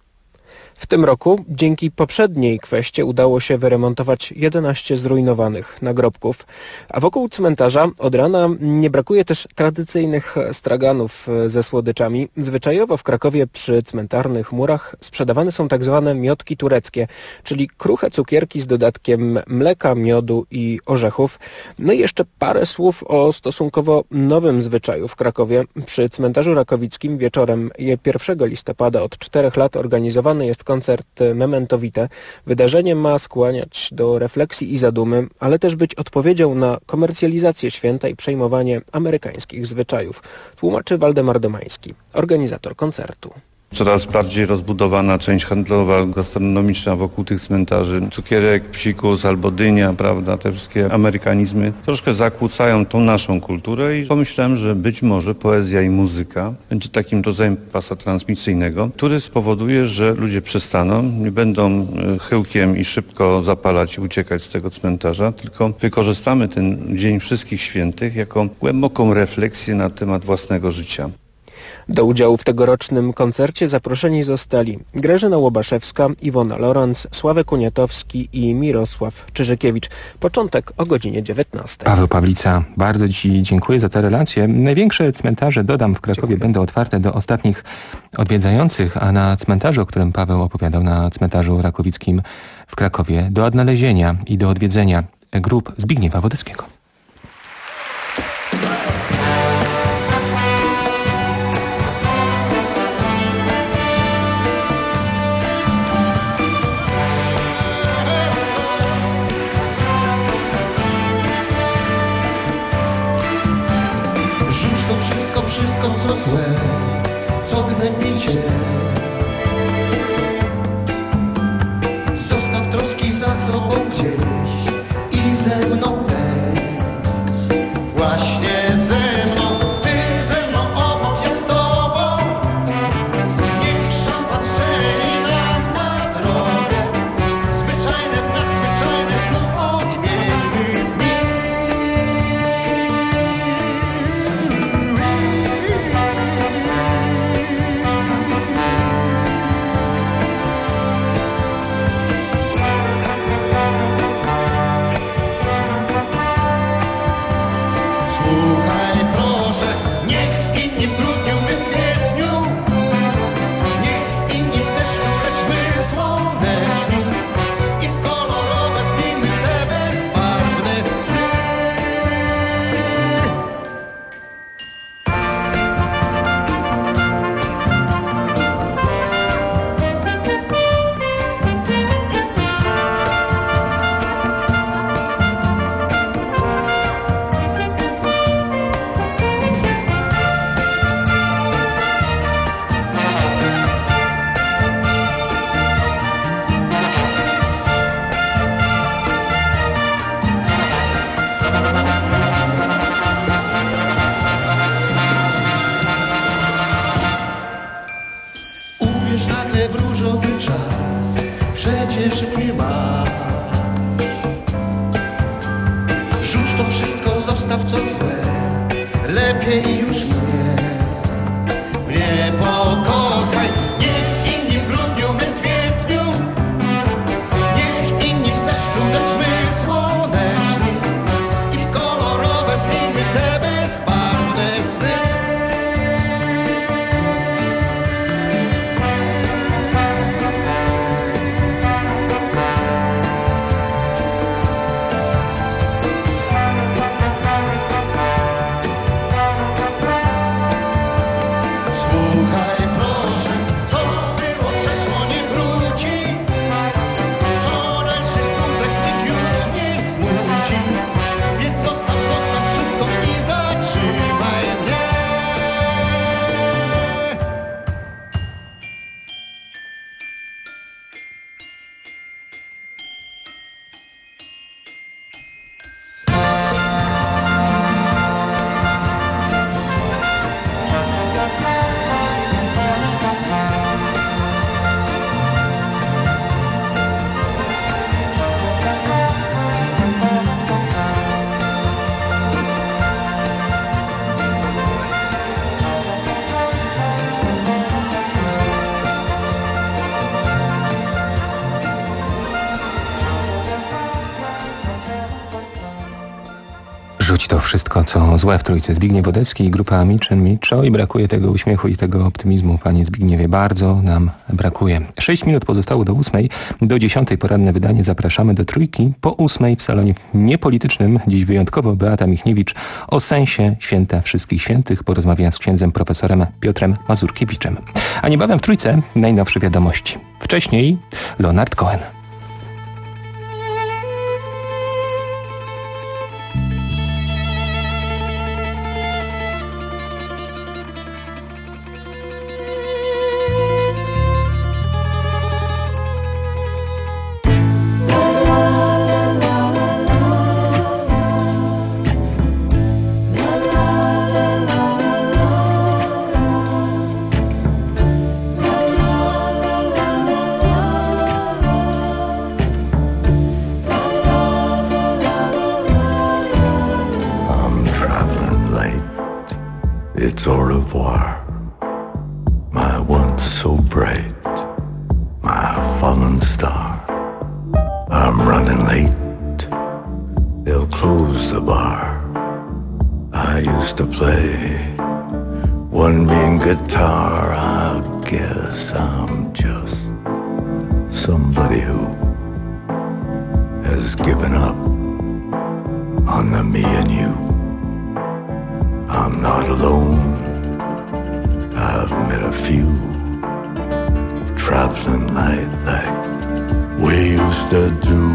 W tym roku dzięki poprzedniej kweście udało się wyremontować jedenaście zrujnowanych nagrobków, a wokół cmentarza od rana nie brakuje też tradycyjnych straganów ze słodyczami. Zwyczajowo w Krakowie przy cmentarnych murach sprzedawane są tak zwane miotki tureckie, czyli kruche cukierki z dodatkiem mleka, miodu i orzechów. No i jeszcze parę słów o stosunkowo nowym zwyczaju w Krakowie. Przy cmentarzu rakowickim wieczorem pierwszego listopada od czterech lat organizowany jest koncert Memento Vitae. Wydarzenie ma skłaniać do refleksji i zadumy, ale też być odpowiedzią na komercjalizację święta i przejmowanie amerykańskich zwyczajów, tłumaczy Waldemar Domański, organizator koncertu. Coraz bardziej rozbudowana część handlowa, gastronomiczna wokół tych cmentarzy. Cukierek, psikus albo dynia, prawda, te wszystkie amerykanizmy troszkę zakłócają tą naszą kulturę i pomyślałem, że być może poezja i muzyka będzie takim rodzajem pasa transmisyjnego, który spowoduje, że ludzie przestaną, nie będą chyłkiem i szybko zapalać i uciekać z tego cmentarza, tylko wykorzystamy ten Dzień Wszystkich Świętych jako głęboką refleksję na temat własnego życia. Do udziału w tegorocznym koncercie zaproszeni zostali Grażyna Łobaszewska, Iwona Lorenz, Sławek Uniatowski i Mirosław Czyżykiewicz. Początek o godzinie dziewiętnastej. Paweł Pawlica, bardzo Ci dziękuję za tę relację. Największe cmentarze, dodam, w Krakowie dziękuję. Będą otwarte do ostatnich odwiedzających, a na cmentarzu, o którym Paweł opowiadał, na cmentarzu rakowickim w Krakowie, do odnalezienia i do odwiedzenia grób Zbigniewa Wodeckiego. Wszystko, co złe, co gnębi cię. Zostaw troski za sobą gdzieś i ze mną Rzuć to wszystko, co złe w Trójce. Zbigniew Wodecki i grupa Miczyn Miczo i brakuje tego uśmiechu i tego optymizmu, panie Zbigniewie. Bardzo nam brakuje. Sześć minut pozostało do ósmej. Do dziesiątej poranne wydanie zapraszamy do Trójki. Po ósmej w salonie niepolitycznym, dziś wyjątkowo Beata Michniewicz o sensie Święta Wszystkich Świętych porozmawiam z księdzem profesorem Piotrem Mazurkiewiczem. A niebawem w Trójce najnowsze wiadomości. Wcześniej Leonard Cohen. It's au revoir, my once so bright, my fallen star. I'm running late, they'll close the bar. I used to play one mean guitar. I guess I'm just somebody who has given up on the me and you. I'm not alone, I've met a few traveling light like we used to do.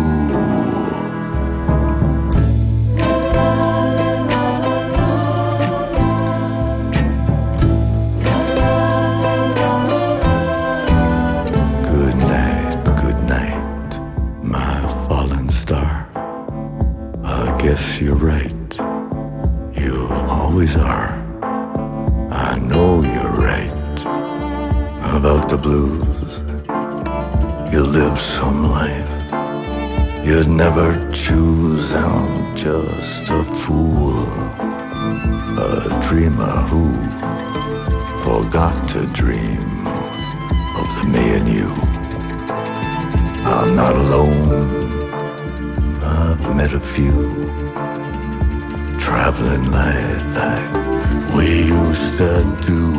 Good night, good night, my fallen star. I guess you're right. You always are. I know you're right about the blues. You live some life you'd never choose. I'm just a fool, a dreamer who forgot to dream of the me and you. I'm not alone, I've met a few traveling light like we used to do.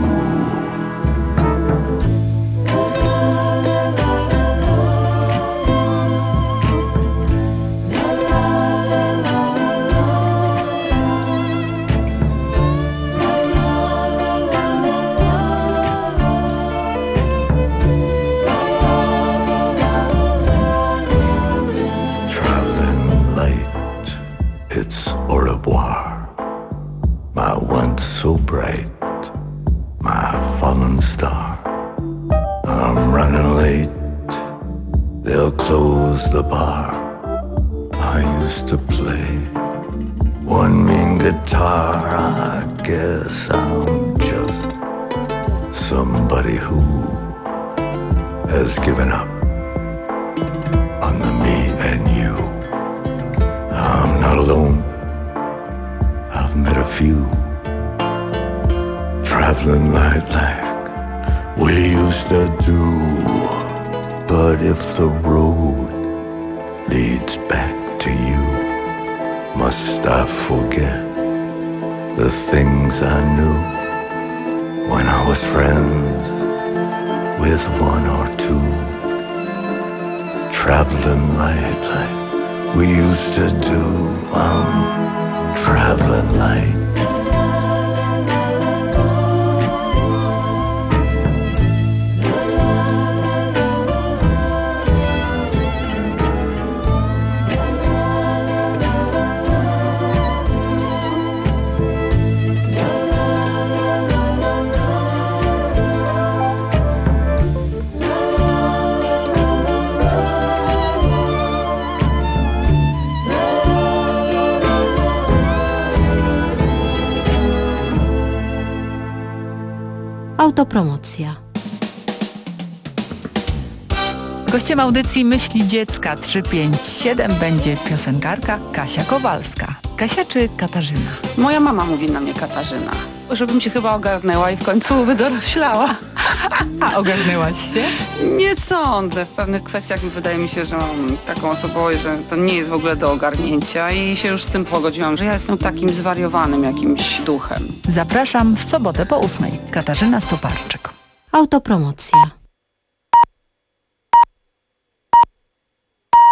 Traveling light, it's au revoir. My once so bright, my fallen star. I'm running late, they'll close the bar. I used to play one mean guitar. I guess I'm just somebody who has given up on the me and you. I'm not alone, I've met a few traveling light like we used to do. But if the road leads back to you, must I forget the things I knew when I was friends with one or two? Traveling light like we used to do. I'm traveling light. Autopromocja. Gościem audycji Myśli Dziecka trzysta pięćdziesiąt siedem będzie piosenkarka Kasia Kowalska. Kasia czy Katarzyna? Moja mama mówi na mnie Katarzyna. żebym się chyba ogarnęła i w końcu wydoroślała. A ogarnęłaś się? Nie sądzę. W pewnych kwestiach wydaje mi się, że mam taką osobowość, że to nie jest w ogóle do ogarnięcia i się już z tym pogodziłam, że ja jestem takim zwariowanym jakimś duchem. Zapraszam w sobotę po ósmej. Katarzyna Stoparczyk. Autopromocja.